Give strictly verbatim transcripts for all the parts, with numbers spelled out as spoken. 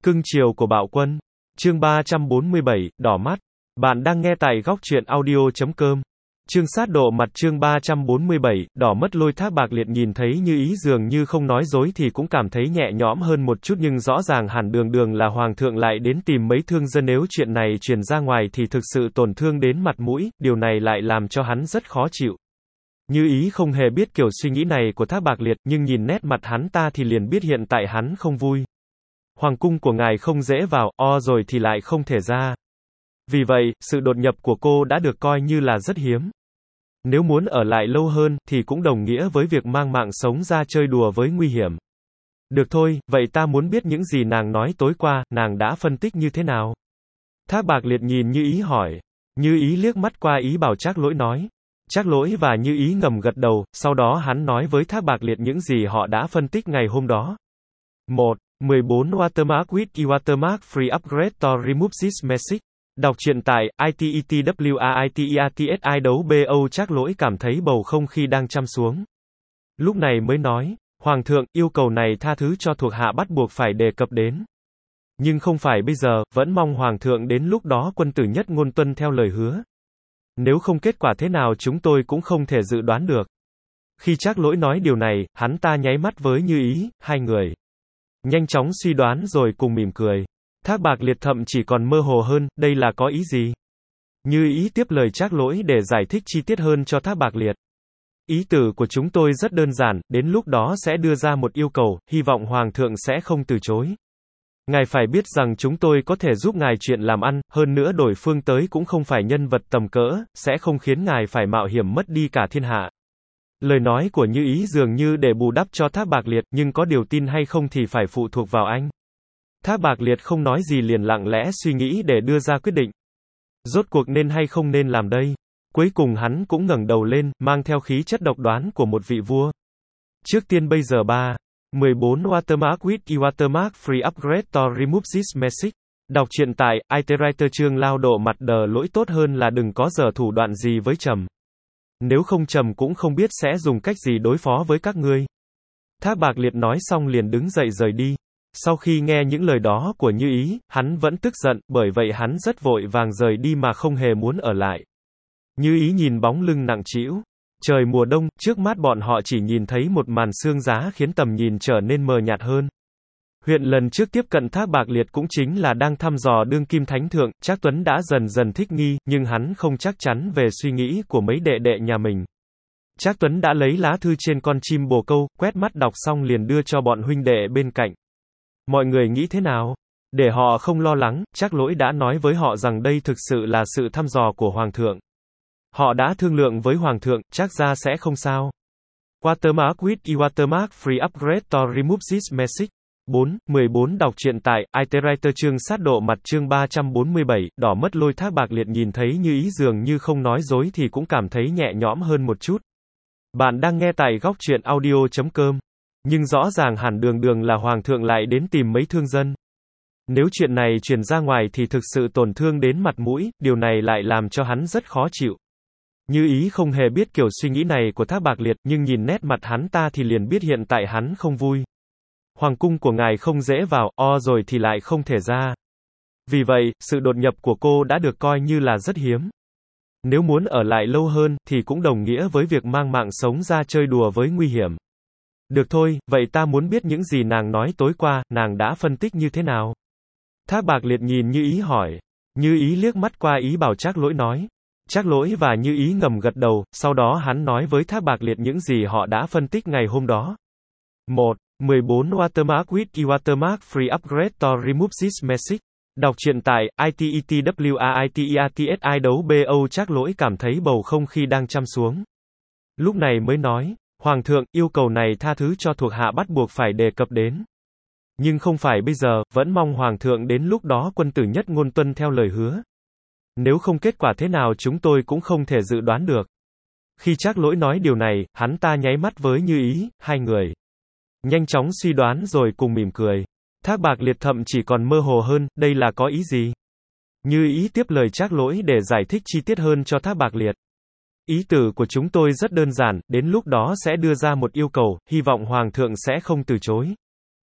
Cưng chiều của Bạo Quân. Chương ba trăm bốn mươi bảy, đỏ mắt. Bạn đang nghe tại góc truyện audio chấm com. Chương sát độ mặt chương ba trăm bốn mươi bảy, đỏ mất. Lôi Thác Bạc Liệt nhìn thấy Như Ý dường như không nói dối thì cũng cảm thấy nhẹ nhõm hơn một chút, nhưng rõ ràng hẳn đường đường là hoàng thượng lại đến tìm mấy thương dân, nếu chuyện này truyền ra ngoài thì thực sự tổn thương đến mặt mũi, điều này lại làm cho hắn rất khó chịu. Như Ý không hề biết kiểu suy nghĩ này của Thác Bạc Liệt, nhưng nhìn nét mặt hắn ta thì liền biết hiện tại hắn không vui. Hoàng cung của ngài không dễ vào, o rồi thì lại không thể ra. Vì vậy, sự đột nhập của cô đã được coi như là rất hiếm. Nếu muốn ở lại lâu hơn, thì cũng đồng nghĩa với việc mang mạng sống ra chơi đùa với nguy hiểm. Được thôi, vậy ta muốn biết những gì nàng nói tối qua, nàng đã phân tích như thế nào? Thác Bạc Liệt nhìn Như Ý hỏi. Như Ý liếc mắt qua ý bảo Trác Lỗi nói. Trác Lỗi và Như Ý ngầm gật đầu, sau đó hắn nói với Thác Bạc Liệt những gì họ đã phân tích ngày hôm đó. một. mười bốn Watermark with e-Watermark free upgrade to remove this message. Đọc truyện tại i tê e t w a i t e a t s i đấu bo. Trác Lỗi cảm thấy bầu không khí đang chăm xuống. Lúc này mới nói, Hoàng thượng, yêu cầu này tha thứ cho thuộc hạ bắt buộc phải đề cập đến. Nhưng không phải bây giờ, vẫn mong Hoàng thượng đến lúc đó quân tử nhất ngôn tuân theo lời hứa. Nếu không kết quả thế nào chúng tôi cũng không thể dự đoán được. Khi Trác Lỗi nói điều này, hắn ta nháy mắt với Như Ý, hai người nhanh chóng suy đoán rồi cùng mỉm cười. Thác Bạc Liệt thậm chỉ còn mơ hồ hơn, đây là có ý gì? Như Ý tiếp lời Trác Lỗi để giải thích chi tiết hơn cho Thác Bạc Liệt. Ý tử của chúng tôi rất đơn giản, đến lúc đó sẽ đưa ra một yêu cầu, hy vọng Hoàng thượng sẽ không từ chối. Ngài phải biết rằng chúng tôi có thể giúp ngài chuyện làm ăn, hơn nữa đối phương tới cũng không phải nhân vật tầm cỡ, sẽ không khiến ngài phải mạo hiểm mất đi cả thiên hạ. Lời nói của Như Ý dường như để bù đắp cho Thác Bạc Liệt, nhưng có điều tin hay không thì phải phụ thuộc vào anh. Thác Bạc Liệt không nói gì liền lặng lẽ suy nghĩ để đưa ra quyết định. Rốt cuộc nên hay không nên làm đây? Cuối cùng hắn cũng ngẩng đầu lên, mang theo khí chất độc đoán của một vị vua. Trước tiên bây giờ ba. mười bốn Watermark with e-Watermark free upgrade to remove this message. Đọc truyện tại i tê Writer chương lao độ mặt. Đờ Lỗi tốt hơn là đừng có dở thủ đoạn gì với Trầm. Nếu không Trầm cũng không biết sẽ dùng cách gì đối phó với các ngươi. Thác Bạc Liệt nói xong liền đứng dậy rời đi. Sau khi nghe những lời đó của Như Ý, hắn vẫn tức giận, bởi vậy hắn rất vội vàng rời đi mà không hề muốn ở lại. Như Ý nhìn bóng lưng nặng trĩu. Trời mùa đông, trước mắt bọn họ chỉ nhìn thấy một màn sương giá khiến tầm nhìn trở nên mờ nhạt hơn. Huyện lần trước tiếp cận Thác Bạc Liệt cũng chính là đang thăm dò đương kim thánh thượng, Trác Tuấn đã dần dần thích nghi, nhưng hắn không chắc chắn về suy nghĩ của mấy đệ đệ nhà mình. Trác Tuấn đã lấy lá thư trên con chim bồ câu, quét mắt đọc xong liền đưa cho bọn huynh đệ bên cạnh. Mọi người nghĩ thế nào? Để họ không lo lắng, Trác Lỗi đã nói với họ rằng đây thực sự là sự thăm dò của Hoàng thượng. Họ đã thương lượng với Hoàng thượng, chắc ra sẽ không sao. Watermark with e-Watermark free upgrade to remove this message. bốn. mười bốn Đọc truyện tại i tê Writer chương sát độ mặt chương ba trăm bốn mươi bảy, đỏ mất. Lôi Thác Bạc Liệt nhìn thấy Như Ý dường như không nói dối thì cũng cảm thấy nhẹ nhõm hơn một chút. Bạn đang nghe tại góc truyện audio chấm com. Nhưng rõ ràng hẳn đường đường là Hoàng thượng lại đến tìm mấy thương dân. Nếu chuyện này truyền ra ngoài thì thực sự tổn thương đến mặt mũi, điều này lại làm cho hắn rất khó chịu. Như Ý không hề biết kiểu suy nghĩ này của Thác Bạc Liệt, nhưng nhìn nét mặt hắn ta thì liền biết hiện tại hắn không vui. Hoàng cung của ngài không dễ vào, o rồi thì lại không thể ra. Vì vậy, sự đột nhập của cô đã được coi như là rất hiếm. Nếu muốn ở lại lâu hơn, thì cũng đồng nghĩa với việc mang mạng sống ra chơi đùa với nguy hiểm. Được thôi, vậy ta muốn biết những gì nàng nói tối qua, nàng đã phân tích như thế nào? Thác Bạc Liệt nhìn Như Ý hỏi. Như Ý liếc mắt qua ý bảo Trác Lỗi nói. Trác Lỗi và Như Ý ngầm gật đầu, sau đó hắn nói với Thác Bạc Liệt những gì họ đã phân tích ngày hôm đó. một. mười bốn Watermark with e-Watermark free upgrade to remove this message. Đọc truyện tại i tê e t w a i t e a t s i đấu bo. Trác Lỗi cảm thấy bầu không khí đang chăm xuống. Lúc này mới nói, Hoàng thượng, yêu cầu này tha thứ cho thuộc hạ bắt buộc phải đề cập đến. Nhưng không phải bây giờ, vẫn mong Hoàng thượng đến lúc đó quân tử nhất ngôn tuân theo lời hứa. Nếu không kết quả thế nào chúng tôi cũng không thể dự đoán được. Khi Trác Lỗi nói điều này, hắn ta nháy mắt với Như Ý, hai người nhanh chóng suy đoán rồi cùng mỉm cười. Thác Bạc Liệt thậm chỉ còn mơ hồ hơn, đây là có ý gì? Như Ý tiếp lời Trác Lỗi để giải thích chi tiết hơn cho Thác Bạc Liệt. Ý tử của chúng tôi rất đơn giản, đến lúc đó sẽ đưa ra một yêu cầu, hy vọng Hoàng thượng sẽ không từ chối.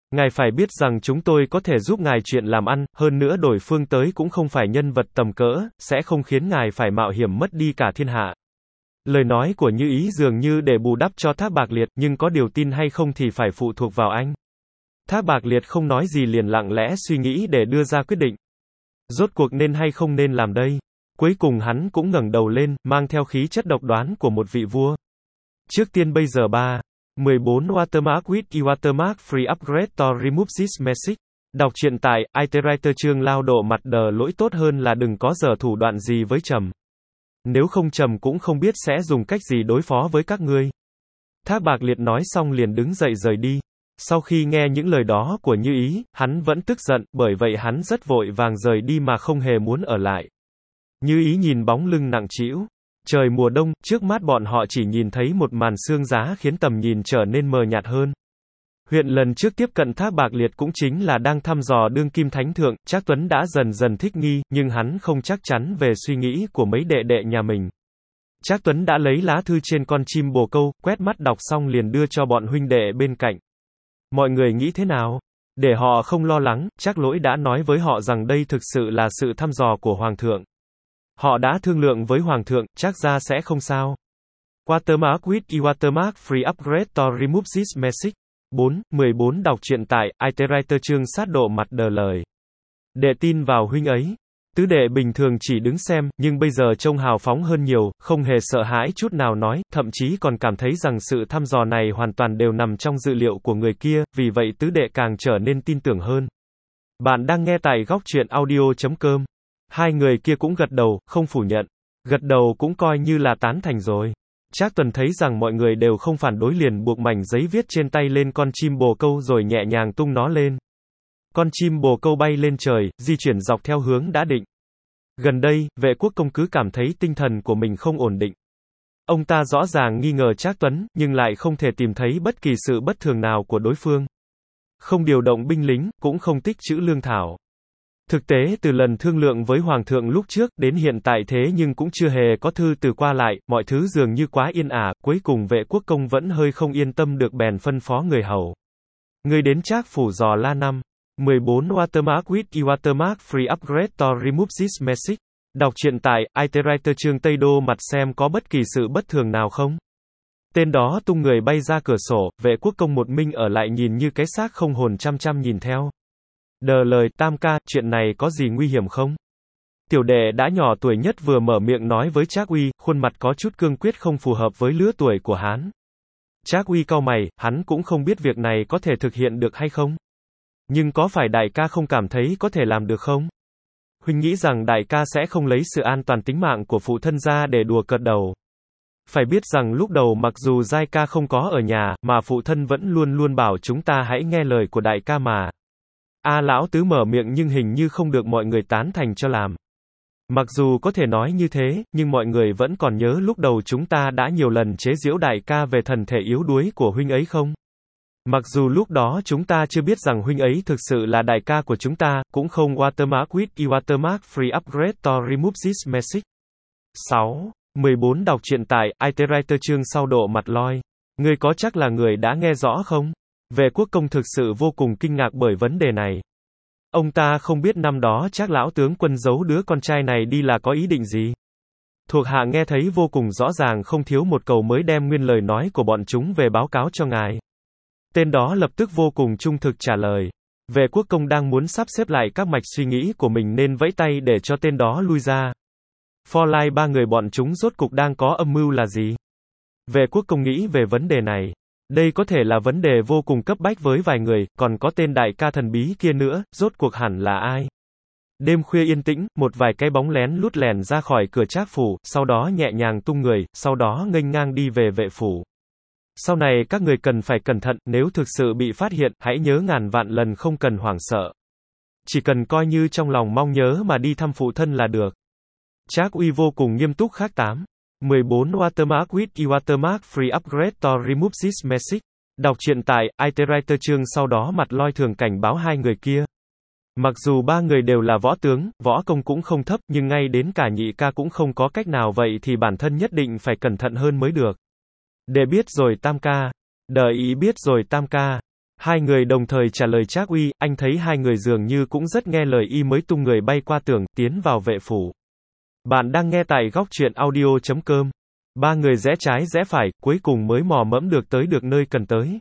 Ngài phải biết rằng chúng tôi có thể giúp ngài chuyện làm ăn, hơn nữa đối phương tới cũng không phải nhân vật tầm cỡ, sẽ không khiến ngài phải mạo hiểm mất đi cả thiên hạ. Lời nói của Như Ý dường như để bù đắp cho Thác Bạc Liệt, nhưng có điều tin hay không thì phải phụ thuộc vào anh. Thác Bạc Liệt không nói gì liền lặng lẽ suy nghĩ để đưa ra quyết định. Rốt cuộc nên hay không nên làm đây? Cuối cùng hắn cũng ngẩng đầu lên, mang theo khí chất độc đoán của một vị vua. Trước tiên bây giờ ba. mười bốn Watermark with e Watermark Free Upgrade to Remove this message. Đọc truyện tại i tê Writer chương lao độ mặt đờ lỗi tốt hơn là đừng có dở thủ đoạn gì với Trầm. Nếu không Trầm cũng không biết sẽ dùng cách gì đối phó với các ngươi. Thác Bạc Liệt nói xong liền đứng dậy rời đi. Sau khi nghe những lời đó của Như Ý, hắn vẫn tức giận, bởi vậy hắn rất vội vàng rời đi mà không hề muốn ở lại. Như Ý nhìn bóng lưng nặng trĩu. Trời mùa đông, trước mắt bọn họ chỉ nhìn thấy một màn sương giá khiến tầm nhìn trở nên mờ nhạt hơn. Huyện lần trước tiếp cận Thác Bạc Liệt cũng chính là đang thăm dò đương kim thánh thượng, Trác Tuấn đã dần dần thích nghi, nhưng hắn không chắc chắn về suy nghĩ của mấy đệ đệ nhà mình. Trác Tuấn đã lấy lá thư trên con chim bồ câu, quét mắt đọc xong liền đưa cho bọn huynh đệ bên cạnh. Mọi người nghĩ thế nào? Để họ không lo lắng, Trác Lỗi đã nói với họ rằng đây thực sự là sự thăm dò của Hoàng thượng. Họ đã thương lượng với Hoàng thượng, chắc ra sẽ không sao. Watermark with e Watermark Free Upgrade to Remove this message. bốn. mười bốn Đọc truyện tại i tê Writer chương sát độ mặt đờ lời. Đệ tin vào huynh ấy. Tứ đệ bình thường chỉ đứng xem, nhưng bây giờ trông hào phóng hơn nhiều, không hề sợ hãi chút nào nói, thậm chí còn cảm thấy rằng sự thăm dò này hoàn toàn đều nằm trong dự liệu của người kia, vì vậy tứ đệ càng trở nên tin tưởng hơn. Bạn đang nghe tại góc truyện audio chấm com. Hai người kia cũng gật đầu, không phủ nhận. Gật đầu cũng coi như là tán thành rồi. Trác Tuần thấy rằng mọi người đều không phản đối liền buộc mảnh giấy viết trên tay lên con chim bồ câu rồi nhẹ nhàng tung nó lên. Con chim bồ câu bay lên trời, di chuyển dọc theo hướng đã định. Gần đây, Vệ Quốc Công cứ cảm thấy tinh thần của mình không ổn định. Ông ta rõ ràng nghi ngờ Trác Tuấn, nhưng lại không thể tìm thấy bất kỳ sự bất thường nào của đối phương. Không điều động binh lính, cũng không tích trữ lương thảo. Thực tế từ lần thương lượng với Hoàng thượng lúc trước, đến hiện tại thế nhưng cũng chưa hề có thư từ qua lại, mọi thứ dường như quá yên ả, cuối cùng Vệ Quốc Công vẫn hơi không yên tâm được bèn phân phó người hầu. Người đến Trác phủ dò la năm. mười bốn Watermark with e Watermark Free Upgrade to Remove this message. Đọc truyện tại i tê Writer chương Tây Đô mặt xem có bất kỳ sự bất thường nào không. Tên đó tung người bay ra cửa sổ, Vệ Quốc Công một mình ở lại nhìn như cái xác không hồn chăm chăm nhìn theo. Đờ lời, Tam ca, chuyện này có gì nguy hiểm không? Tiểu đệ đã nhỏ tuổi nhất vừa mở miệng nói với Trác Uy, khuôn mặt có chút cương quyết không phù hợp với lứa tuổi của hắn. Trác Uy cau mày, hắn cũng không biết việc này có thể thực hiện được hay không. Nhưng có phải đại ca không cảm thấy có thể làm được không? Huynh nghĩ rằng đại ca sẽ không lấy sự an toàn tính mạng của phụ thân ra để đùa cợt đầu. Phải biết rằng lúc đầu mặc dù giai ca không có ở nhà, mà phụ thân vẫn luôn luôn bảo chúng ta hãy nghe lời của đại ca mà. A lão tứ mở miệng nhưng hình như không được mọi người tán thành cho làm. Mặc dù có thể nói như thế, nhưng mọi người vẫn còn nhớ lúc đầu chúng ta đã nhiều lần chế giễu đại ca về thần thể yếu đuối của huynh ấy không? Mặc dù lúc đó chúng ta chưa biết rằng huynh ấy thực sự là đại ca của chúng ta, cũng không Watermark with e Watermark Free Upgrade to Remove this message. sáu. mười bốn Đọc truyện tại i tê Writer chương sau độ mặt loi. Ngươi có chắc là người đã nghe rõ không? Vệ Quốc Công thực sự vô cùng kinh ngạc bởi vấn đề này. Ông ta không biết năm đó Trác lão tướng quân giấu đứa con trai này đi là có ý định gì. Thuộc hạ nghe thấy vô cùng rõ ràng không thiếu một câu mới đem nguyên lời nói của bọn chúng về báo cáo cho ngài. Tên đó lập tức vô cùng trung thực trả lời. Vệ Quốc Công đang muốn sắp xếp lại các mạch suy nghĩ của mình nên vẫy tay để cho tên đó lui ra. For Lai ba người bọn chúng rốt cục đang có âm mưu là gì? Vệ Quốc Công nghĩ về vấn đề này. Đây có thể là vấn đề vô cùng cấp bách với vài người, còn có tên đại ca thần bí kia nữa, rốt cuộc hẳn là ai? Đêm khuya yên tĩnh, một vài cái bóng lén lút lẻn ra khỏi cửa Trác phủ, sau đó nhẹ nhàng tung người, sau đó nghênh ngang đi về vệ phủ. Sau này các người cần phải cẩn thận, nếu thực sự bị phát hiện, hãy nhớ ngàn vạn lần không cần hoảng sợ. Chỉ cần coi như trong lòng mong nhớ mà đi thăm phụ thân là được. Trác Uy vô cùng nghiêm túc khác tám. mười bốn Watermark with e Watermark Free Upgrade to Remove this message. Đọc truyện tại i tê Writer chương sau đó mặt loi thường cảnh báo hai người kia. Mặc dù ba người đều là võ tướng, võ công cũng không thấp, nhưng ngay đến cả nhị ca cũng không có cách nào vậy thì bản thân nhất định phải cẩn thận hơn mới được. Để biết rồi Tam ca. Đợi ý biết rồi Tam ca. Hai người đồng thời trả lời Trác Uy, anh thấy hai người dường như cũng rất nghe lời y mới tung người bay qua tường, tiến vào vệ phủ. Bạn đang nghe tại góc truyện audio chấm com. Ba người rẽ trái rẽ phải, cuối cùng mới mò mẫm được tới được nơi cần tới.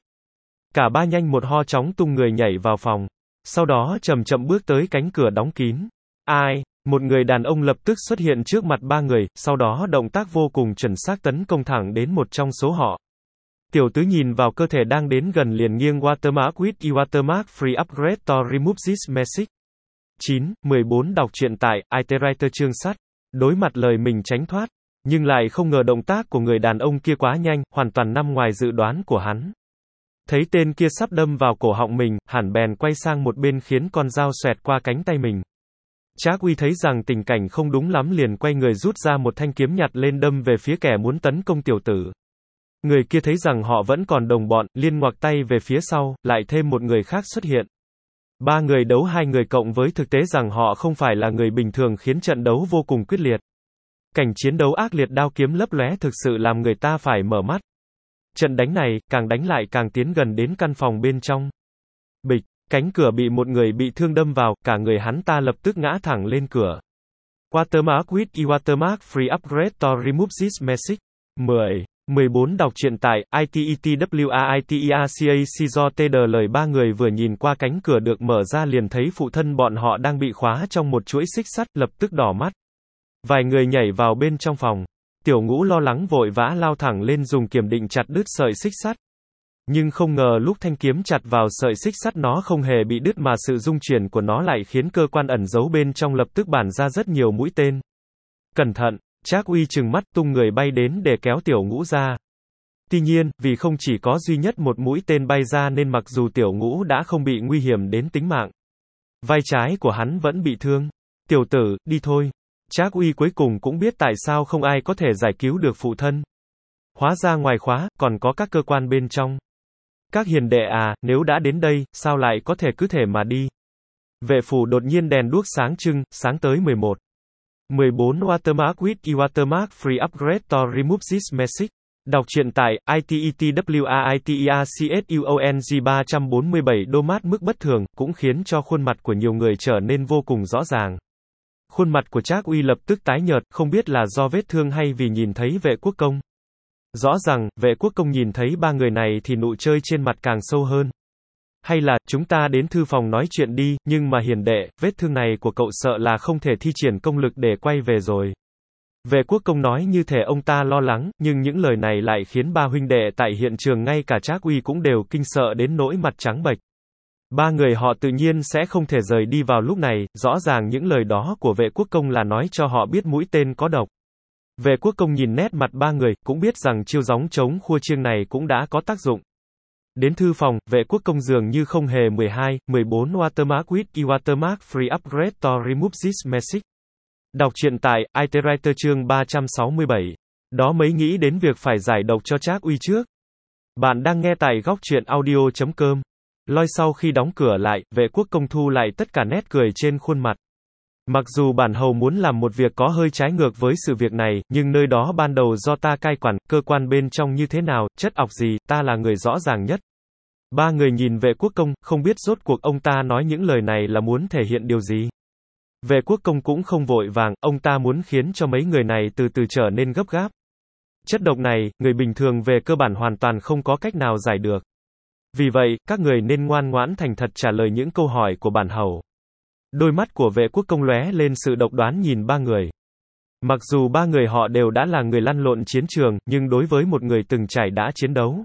Cả ba nhanh một ho chóng tung người nhảy vào phòng. Sau đó chậm chậm bước tới cánh cửa đóng kín. Ai? Một người đàn ông lập tức xuất hiện trước mặt ba người, sau đó động tác vô cùng chuẩn xác tấn công thẳng đến một trong số họ. Tiểu tứ nhìn vào cơ thể đang đến gần liền nghiêng watermark with e watermark free upgrade to remove this message. chín, mười bốn đọc truyện tại i tê Writer chương sắt. Đối mặt lời mình tránh thoát, nhưng lại không ngờ động tác của người đàn ông kia quá nhanh, hoàn toàn nằm ngoài dự đoán của hắn. Thấy tên kia sắp đâm vào cổ họng mình, hẳn bèn quay sang một bên khiến con dao xoẹt qua cánh tay mình. Trác Uy thấy rằng tình cảnh không đúng lắm liền quay người rút ra một thanh kiếm nhặt lên đâm về phía kẻ muốn tấn công tiểu tử. Người kia thấy rằng họ vẫn còn đồng bọn, liên ngoặc tay về phía sau, lại thêm một người khác xuất hiện. Ba người đấu hai người cộng với thực tế rằng họ không phải là người bình thường khiến trận đấu vô cùng quyết liệt. Cảnh chiến đấu ác liệt đao kiếm lấp lóe thực sự làm người ta phải mở mắt. Trận đánh này, càng đánh lại càng tiến gần đến căn phòng bên trong. Bịch, cánh cửa bị một người bị thương đâm vào, cả người hắn ta lập tức ngã thẳng lên cửa. Watermark with e watermark free upgrade to remove this message. mười. mười bốn đọc truyện tại i tê e tê vê a i tê e a c a c do tê đê lời ba người vừa nhìn qua cánh cửa được mở ra liền thấy phụ thân bọn họ đang bị khóa trong một chuỗi xích sắt, lập tức đỏ mắt. Vài người nhảy vào bên trong phòng. Tiểu Ngũ lo lắng vội vã lao thẳng lên dùng kiếm định chặt đứt sợi xích sắt. Nhưng không ngờ lúc thanh kiếm chặt vào sợi xích sắt nó không hề bị đứt mà sự rung chuyển của nó lại khiến cơ quan ẩn giấu bên trong lập tức bắn ra rất nhiều mũi tên. Cẩn thận! Trác Uy trừng mắt tung người bay đến để kéo Tiểu Ngũ ra. Tuy nhiên, vì không chỉ có duy nhất một mũi tên bay ra nên mặc dù Tiểu Ngũ đã không bị nguy hiểm đến tính mạng, vai trái của hắn vẫn bị thương. Tiểu tử, đi thôi. Trác Uy cuối cùng cũng biết tại sao không ai có thể giải cứu được phụ thân. Hóa ra ngoài khóa, còn có các cơ quan bên trong. Các hiền đệ à, nếu đã đến đây, sao lại có thể cứ thể mà đi. Vệ phủ đột nhiên đèn đuốc sáng trưng, sáng tới mười một. mười bốn Watermark with e watermark free upgrade to remove this message. Đọc truyện tại i tê e tê vê a i tê e a c s u o n g ba trăm bốn mươi bảy đô mát mức bất thường, cũng khiến cho khuôn mặt của nhiều người trở nên vô cùng rõ ràng. Khuôn mặt của Trác Uy lập tức tái nhợt, không biết là do vết thương hay vì nhìn thấy vệ quốc công. Rõ ràng, vệ quốc công nhìn thấy ba người này thì nụ chơi trên mặt càng sâu hơn. Hay là, chúng ta đến thư phòng nói chuyện đi, nhưng mà hiền đệ, vết thương này của cậu sợ là không thể thi triển công lực để quay về rồi. Vệ quốc công nói như thể ông ta lo lắng, nhưng những lời này lại khiến ba huynh đệ tại hiện trường ngay cả Trác Uy cũng đều kinh sợ đến nỗi mặt trắng bệch. Ba người họ tự nhiên sẽ không thể rời đi vào lúc này, rõ ràng những lời đó của vệ quốc công là nói cho họ biết mũi tên có độc. Vệ quốc công nhìn nét mặt ba người, cũng biết rằng chiêu gióng chống khua chiêng này cũng đã có tác dụng. Đến thư phòng, vệ quốc công dường như không hề mười hai, mười bốn Watermark with e watermark free upgrade to remove this message. Đọc truyện tại i tê Writer chương ba trăm sáu mươi bảy. Đó mới nghĩ đến việc phải giải độc cho Trác Uy trước. Bạn đang nghe tại góc truyện audio chấm com. Loi sau khi đóng cửa lại, vệ quốc công thu lại tất cả nét cười trên khuôn mặt. Mặc dù bản hầu muốn làm một việc có hơi trái ngược với sự việc này, nhưng nơi đó ban đầu do ta cai quản, cơ quan bên trong như thế nào, chất ọc gì, ta là người rõ ràng nhất. Ba người nhìn vệ quốc công, không biết rốt cuộc ông ta nói những lời này là muốn thể hiện điều gì. Vệ quốc công cũng không vội vàng, ông ta muốn khiến cho mấy người này từ từ trở nên gấp gáp. Chất độc này, người bình thường về cơ bản hoàn toàn không có cách nào giải được. Vì vậy, các người nên ngoan ngoãn thành thật trả lời những câu hỏi của bản hầu. Đôi mắt của vệ quốc công lóe lên sự độc đoán nhìn ba người. Mặc dù ba người họ đều đã là người lăn lộn chiến trường, nhưng đối với một người từng trải đã chiến đấu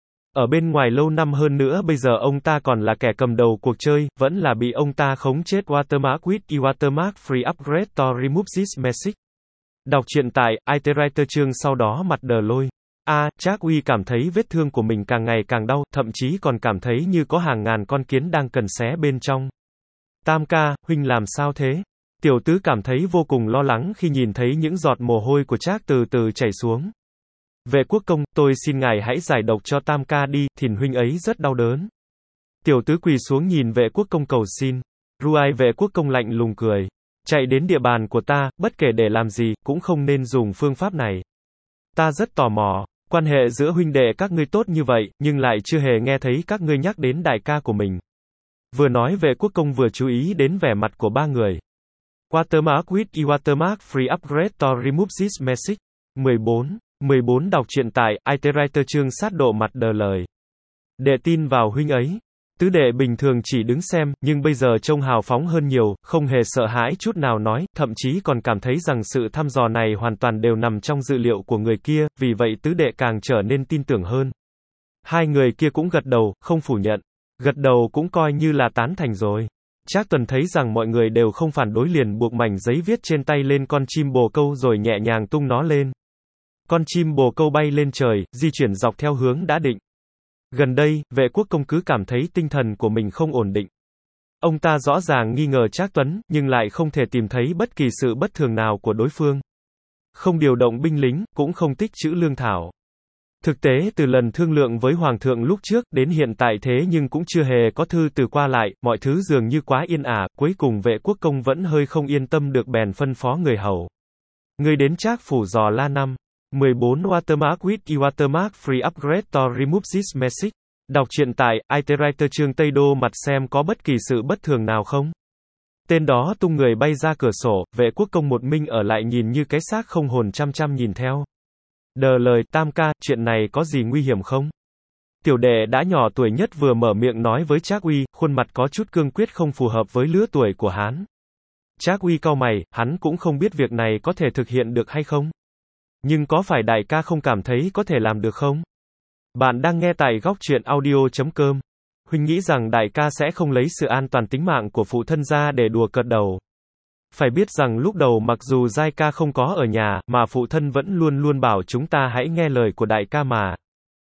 ở bên ngoài lâu năm hơn nữa bây giờ ông ta còn là kẻ cầm đầu cuộc chơi, vẫn là bị ông ta khống chết. Watermark with e watermark free upgrade to remove this message. Đọc truyện tại i tê Writer chương sau đó mặt đờ lôi. A, à, Trác Uy cảm thấy vết thương của mình càng ngày càng đau, thậm chí còn cảm thấy như có hàng ngàn con kiến đang cần xé bên trong. Tam ca, huynh làm sao thế? Tiểu tứ cảm thấy vô cùng lo lắng khi nhìn thấy những giọt mồ hôi của Trác từ từ chảy xuống. Vệ quốc công, tôi xin ngài hãy giải độc cho Tam ca đi, thìn huynh ấy rất đau đớn. Tiểu tứ quỳ xuống nhìn vệ quốc công cầu xin. Ruai vệ quốc công lạnh lùng cười. Chạy đến địa bàn của ta, bất kể để làm gì, cũng không nên dùng phương pháp này. Ta rất tò mò. Quan hệ giữa huynh đệ các ngươi tốt như vậy, nhưng lại chưa hề nghe thấy các ngươi nhắc đến đại ca của mình. Vừa nói vệ quốc công vừa chú ý đến vẻ mặt của ba người. Watermark with e watermark free upgrade to remove this message. mười bốn. mười bốn đọc truyện tại iTriter chương sát độ mặt đờ lời. Đệ tin vào huynh ấy. Tứ đệ bình thường chỉ đứng xem, nhưng bây giờ trông hào phóng hơn nhiều, không hề sợ hãi chút nào nói, thậm chí còn cảm thấy rằng sự thăm dò này hoàn toàn đều nằm trong dự liệu của người kia, vì vậy tứ đệ càng trở nên tin tưởng hơn. Hai người kia cũng gật đầu, không phủ nhận. Gật đầu cũng coi như là tán thành rồi. Trác Tuần thấy rằng mọi người đều không phản đối liền buộc mảnh giấy viết trên tay lên con chim bồ câu rồi nhẹ nhàng tung nó lên. Con chim bồ câu bay lên trời, di chuyển dọc theo hướng đã định. Gần đây, vệ quốc công cứ cảm thấy tinh thần của mình không ổn định. Ông ta rõ ràng nghi ngờ Trác Tuấn, nhưng lại không thể tìm thấy bất kỳ sự bất thường nào của đối phương. Không điều động binh lính, cũng không tích trữ lương thảo. Thực tế từ lần thương lượng với Hoàng thượng lúc trước, đến hiện tại thế nhưng cũng chưa hề có thư từ qua lại, mọi thứ dường như quá yên ả, cuối cùng vệ quốc công vẫn hơi không yên tâm được bèn phân phó người hầu. Người đến Trác phủ dò la năm. mười bốn Watermark with e watermark free upgrade to remove this message. Đọc truyện tại iTriter chương Tây Đô mặt xem có bất kỳ sự bất thường nào không. Tên đó tung người bay ra cửa sổ, vệ quốc công một mình ở lại nhìn như cái xác không hồn chăm chăm nhìn theo. Đờ lời, tam ca, chuyện này có gì nguy hiểm không? Tiểu đệ đã nhỏ tuổi nhất vừa mở miệng nói với Trác Uy, khuôn mặt có chút cương quyết không phù hợp với lứa tuổi của hắn. Trác Uy cau mày, hắn cũng không biết việc này có thể thực hiện được hay không. Nhưng có phải đại ca không cảm thấy có thể làm được không? Bạn đang nghe tại góc truyện audio chấm com. Huynh nghĩ rằng đại ca sẽ không lấy sự an toàn tính mạng của phụ thân ra để đùa cợt đầu. Phải biết rằng lúc đầu mặc dù giai ca không có ở nhà, mà phụ thân vẫn luôn luôn bảo chúng ta hãy nghe lời của đại ca mà.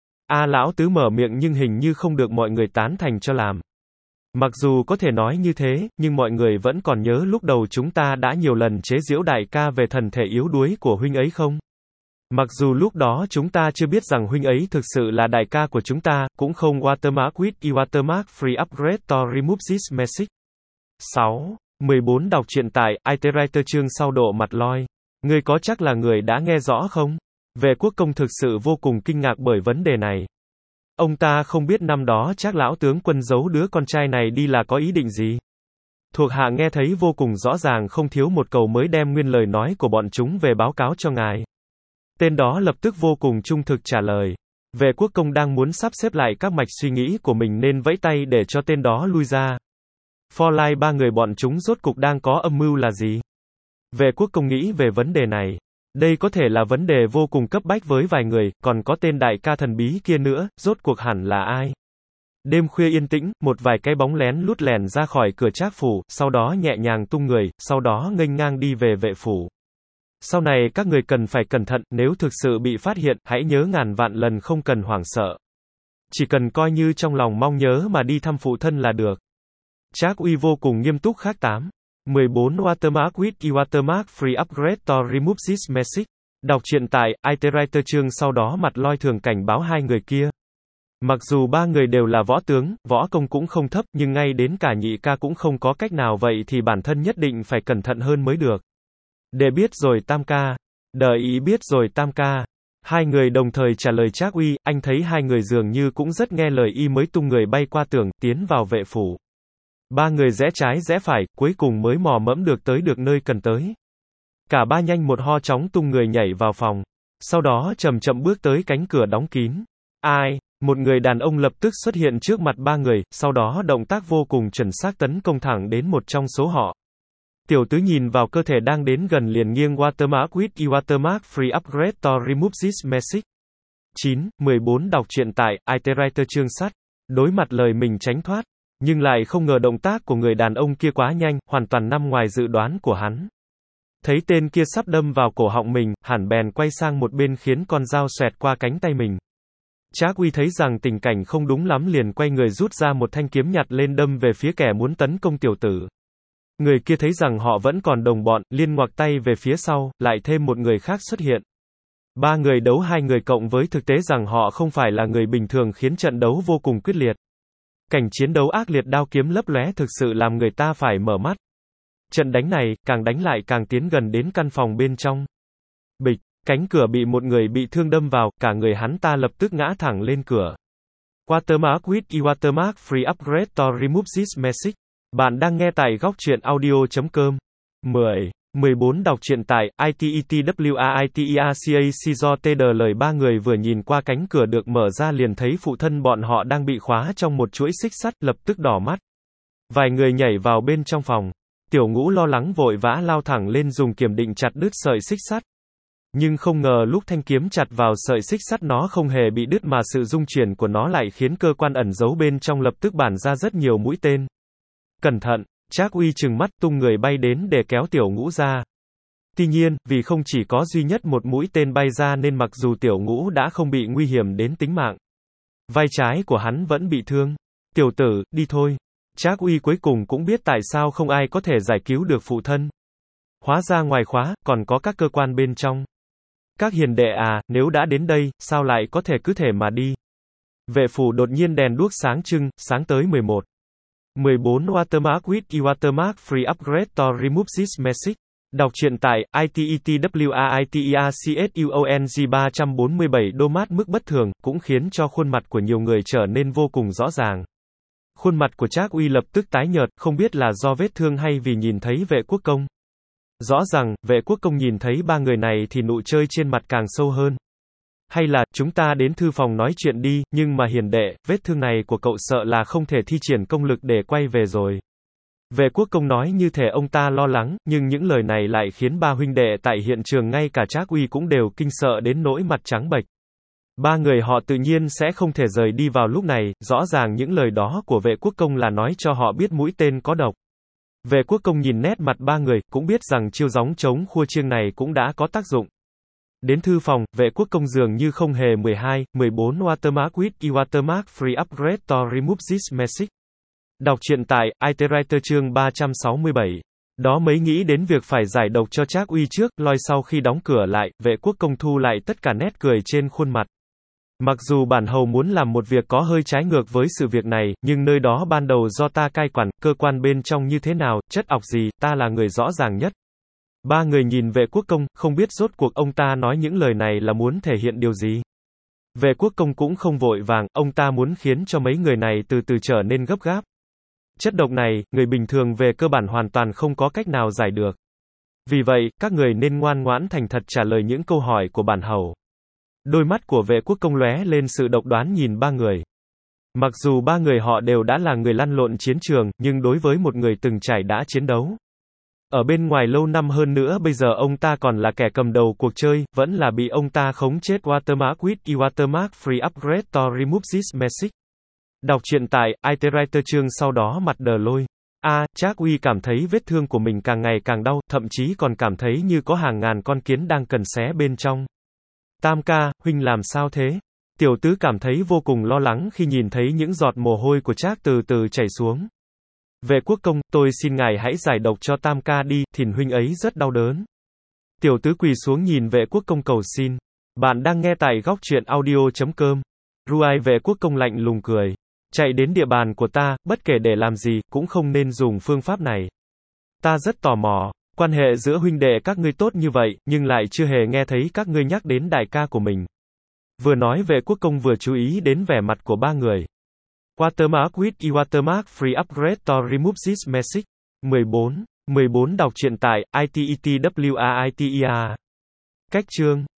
A lão tứ mở miệng nhưng hình như không được mọi người tán thành cho làm. Mặc dù có thể nói như thế, nhưng mọi người vẫn còn nhớ lúc đầu chúng ta đã nhiều lần chế giễu đại ca về thần thể yếu đuối của huynh ấy không? Mặc dù lúc đó chúng ta chưa biết rằng huynh ấy thực sự là đại ca của chúng ta, cũng không watermark with e watermark free upgrade to remove this message. sáu. mười bốn đọc truyện tại iTriter chương sau độ mặt loi. Ngươi có chắc là người đã nghe rõ không? Vệ quốc công thực sự vô cùng kinh ngạc bởi vấn đề này. Ông ta không biết năm đó Trác lão tướng quân giấu đứa con trai này đi là có ý định gì. Thuộc hạ nghe thấy vô cùng rõ ràng không thiếu một câu mới đem nguyên lời nói của bọn chúng về báo cáo cho ngài. Tên đó lập tức vô cùng trung thực trả lời. Vệ quốc công đang muốn sắp xếp lại các mạch suy nghĩ của mình nên vẫy tay để cho tên đó lui ra. For Life ba người bọn chúng rốt cục đang có âm mưu là gì? Vệ quốc công nghĩ về vấn đề này. Đây có thể là vấn đề vô cùng cấp bách với vài người, còn có tên đại ca thần bí kia nữa, rốt cuộc hẳn là ai? Đêm khuya yên tĩnh, một vài cái bóng lén lút lẻn ra khỏi cửa Trác phủ, sau đó nhẹ nhàng tung người, sau đó nghênh ngang đi về vệ phủ. Sau này các người cần phải cẩn thận, nếu thực sự bị phát hiện, hãy nhớ ngàn vạn lần không cần hoảng sợ. Chỉ cần coi như trong lòng mong nhớ mà đi thăm phụ thân là được. Trác Uy vô cùng nghiêm túc khác tám. mười bốn Watermark with e watermark free upgrade to remove this message. Đọc truyện tại iTriter chương sau đó mặt loi thường cảnh báo hai người kia. Mặc dù ba người đều là võ tướng, võ công cũng không thấp, nhưng ngay đến cả nhị ca cũng không có cách nào vậy thì bản thân nhất định phải cẩn thận hơn mới được. Để biết rồi tam ca. Đợi ý biết rồi tam ca. Hai người đồng thời trả lời Trác Uy, anh thấy hai người dường như cũng rất nghe lời y mới tung người bay qua tường, tiến vào vệ phủ. Ba người rẽ trái rẽ phải, cuối cùng mới mò mẫm được tới được nơi cần tới. Cả ba nhanh một ho chóng tung người nhảy vào phòng. Sau đó chậm chậm bước tới cánh cửa đóng kín. Ai? Một người đàn ông lập tức xuất hiện trước mặt ba người, sau đó động tác vô cùng chuẩn xác tấn công thẳng đến một trong số họ. Tiểu tứ nhìn vào cơ thể đang đến gần liền nghiêng watermark with e watermark free upgrade to remove this message. chín. mười bốn đọc truyện tại iTriter chương sắt. Đối mặt lời mình tránh thoát, nhưng lại không ngờ động tác của người đàn ông kia quá nhanh, hoàn toàn nằm ngoài dự đoán của hắn. Thấy tên kia sắp đâm vào cổ họng mình, hẳn bèn quay sang một bên khiến con dao xoẹt qua cánh tay mình. Trác Uy thấy rằng tình cảnh không đúng lắm liền quay người rút ra một thanh kiếm nhặt lên đâm về phía kẻ muốn tấn công tiểu tử. Người kia thấy rằng họ vẫn còn đồng bọn, liên ngoặc tay về phía sau, lại thêm một người khác xuất hiện. Ba người đấu hai người cộng với thực tế rằng họ không phải là người bình thường khiến trận đấu vô cùng quyết liệt. Cảnh chiến đấu ác liệt đao kiếm lấp lóe thực sự làm người ta phải mở mắt. Trận đánh này, càng đánh lại càng tiến gần đến căn phòng bên trong. Bịch, Cánh cửa bị một người bị thương đâm vào, cả người hắn ta lập tức ngã thẳng lên cửa. Watermark with eWatermark Free Upgrade to Remove this message. Bạn đang nghe tại góc truyện audio chấm com. mười. mười bốn Đọc truyện tại i tê e t w a i t e r c a c do tê đờ lời ba người vừa nhìn qua cánh cửa được mở ra liền thấy phụ thân bọn họ đang bị khóa trong một chuỗi xích sắt, lập tức đỏ mắt. Vài người nhảy vào bên trong phòng. Tiểu Ngũ lo lắng vội vã lao thẳng lên dùng kiếm định chặt đứt sợi xích sắt. Nhưng không ngờ lúc thanh kiếm chặt vào sợi xích sắt nó không hề bị đứt mà sự rung chuyển của nó lại khiến cơ quan ẩn giấu bên trong lập tức bản ra rất nhiều mũi tên. Cẩn thận, Trác Uy trừng mắt tung người bay đến để kéo Tiểu Ngũ ra. Tuy nhiên, vì không chỉ có duy nhất một mũi tên bay ra nên mặc dù Tiểu Ngũ đã không bị nguy hiểm đến tính mạng, vai trái của hắn vẫn bị thương. Tiểu tử, đi thôi. Trác Uy cuối cùng cũng biết tại sao không ai có thể giải cứu được phụ thân. Hóa ra ngoài khóa, còn có các cơ quan bên trong. Các hiền đệ à, nếu đã đến đây, sao lại có thể cứ thể mà đi? Vệ phủ đột nhiên đèn đuốc sáng trưng, sáng tới mười một. mười bốn Watermark with eWatermark Free Upgrade to Remove this message. Đọc truyện tại i tê e t w a i t e r c s u o n g ba trăm bốn mươi bảy đô mát mức bất thường, cũng khiến cho khuôn mặt của nhiều người trở nên vô cùng rõ ràng. Khuôn mặt của Trác Uy lập tức tái nhợt, không biết là do vết thương hay vì nhìn thấy vệ quốc công. Rõ ràng, vệ quốc công nhìn thấy ba người này thì nụ chơi trên mặt càng sâu hơn. Hay là, chúng ta đến thư phòng nói chuyện đi, nhưng mà hiền đệ, vết thương này của cậu sợ là không thể thi triển công lực để quay về rồi. Vệ quốc công nói như thể ông ta lo lắng, nhưng những lời này lại khiến ba huynh đệ tại hiện trường ngay cả Trác Uy cũng đều kinh sợ đến nỗi mặt trắng bệch. Ba người họ tự nhiên sẽ không thể rời đi vào lúc này, rõ ràng những lời đó của vệ quốc công là nói cho họ biết mũi tên có độc. Vệ quốc công nhìn nét mặt ba người, cũng biết rằng chiêu gióng trống khua chiêng này cũng đã có tác dụng. Đến thư phòng, vệ quốc công dường như không hề mười hai, mười bốn Watermark with eWatermark Free Upgrade to Remove this message. Đọc truyện tại i tê Writer chương ba trăm sáu mươi bảy. Đó mới nghĩ đến việc phải giải độc cho Trác Uy trước, loi sau khi đóng cửa lại, vệ quốc công thu lại tất cả nét cười trên khuôn mặt. Mặc dù bản hầu muốn làm một việc có hơi trái ngược với sự việc này, nhưng nơi đó ban đầu do ta cai quản, cơ quan bên trong như thế nào, chất ọc gì, ta là người rõ ràng nhất. Ba người nhìn vệ quốc công, không biết rốt cuộc ông ta nói những lời này là muốn thể hiện điều gì. Vệ quốc công cũng không vội vàng, ông ta muốn khiến cho mấy người này từ từ trở nên gấp gáp. Chất độc này, người bình thường về cơ bản hoàn toàn không có cách nào giải được. Vì vậy, các người nên ngoan ngoãn thành thật trả lời những câu hỏi của bản hầu. Đôi mắt của vệ quốc công lóe lên sự độc đoán nhìn ba người. Mặc dù ba người họ đều đã là người lăn lộn chiến trường, nhưng đối với một người từng trải đã chiến đấu ở bên ngoài lâu năm hơn nữa bây giờ ông ta còn là kẻ cầm đầu cuộc chơi, vẫn là bị ông ta khống chết. Watermark with eWatermark Free Upgrade to Remove this message. Đọc truyện tại i tê Writer chương sau đó mặt đờ lôi. A, à, Trác Uy cảm thấy vết thương của mình càng ngày càng đau, thậm chí còn cảm thấy như có hàng ngàn con kiến đang cần xé bên trong. Tam ca, huynh làm sao thế? Tiểu tứ cảm thấy vô cùng lo lắng khi nhìn thấy những giọt mồ hôi của Trác từ từ chảy xuống. Vệ quốc công, tôi xin ngài hãy giải độc cho Tam ca đi, thìn huynh ấy rất đau đớn. Tiểu tứ quỳ xuống nhìn vệ quốc công cầu xin. Bạn đang nghe tại góc truyện audio chấm com. Ruai vệ quốc công lạnh lùng cười. Chạy đến địa bàn của ta, bất kể để làm gì, cũng không nên dùng phương pháp này. Ta rất tò mò, quan hệ giữa huynh đệ các ngươi tốt như vậy, nhưng lại chưa hề nghe thấy các ngươi nhắc đến đại ca của mình. Vừa nói vệ quốc công vừa chú ý đến vẻ mặt của ba người. Watermark with eWatermark Free Upgrade to Remove this message. mười bốn. mười bốn Đọc truyện tại i tê e t w a i t e r. Cách chương